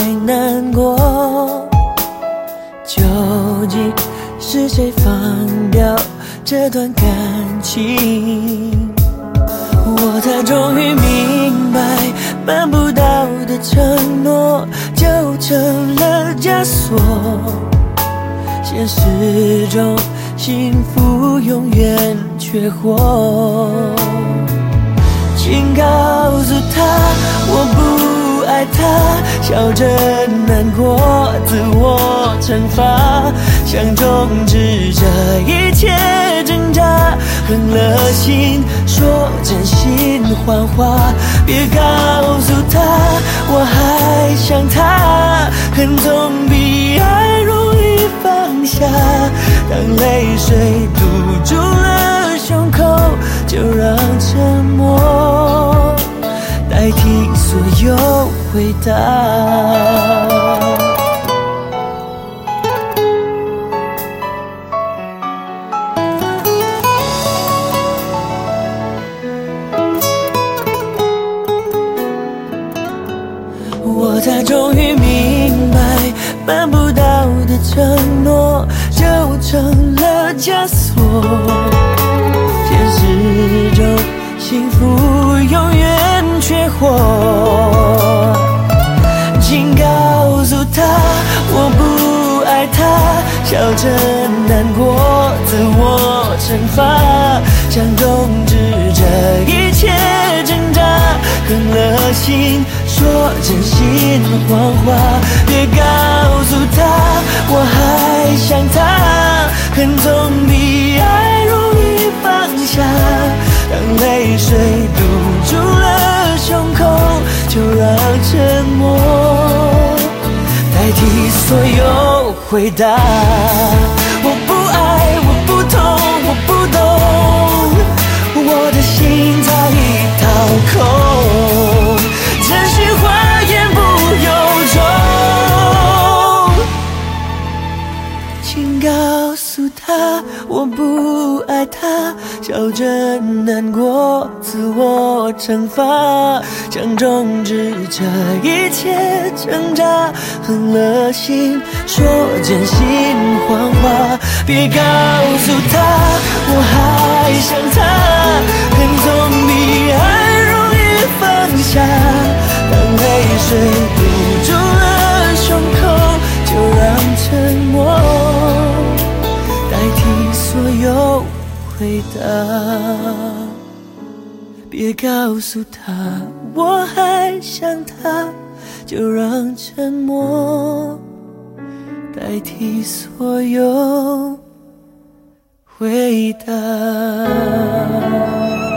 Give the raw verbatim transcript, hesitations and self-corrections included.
难过。究竟是谁放掉这段感情？我才终于明白，办不到的承诺就成了枷锁。现实中幸福永远缺货。请告诉他我不爱他，笑着难过，自我惩罚，想终止这一切挣扎，狠了心说真心谎话。别告诉他我还想他，恨总比爱容易放下。当泪水堵住了胸口，就让沉默代替所有回答。我才终于明白，办不到的承诺就成了枷锁。现实中幸福永远缺货。请告诉他我不爱他，笑着难过，自我惩罚，想终止这一切挣扎，狠了心说真心谎话。别告诉他我还想他，恨总比爱容易放下。当泪水堵住了胸口，就让沉默代替所有回答。我不爱，我不痛，我不懂，我的心早已掏空，真心话言不由衷。请告诉他我不爱他，笑着难过，自我惩罚，想终止这一切挣扎，狠了心说真心谎话。别告诉他我还想他，恨总比爱容易放下。当泪水堵住了胸口，就让沉默代替所有回答。别告诉他我还想他，就让沉默代替所有回答。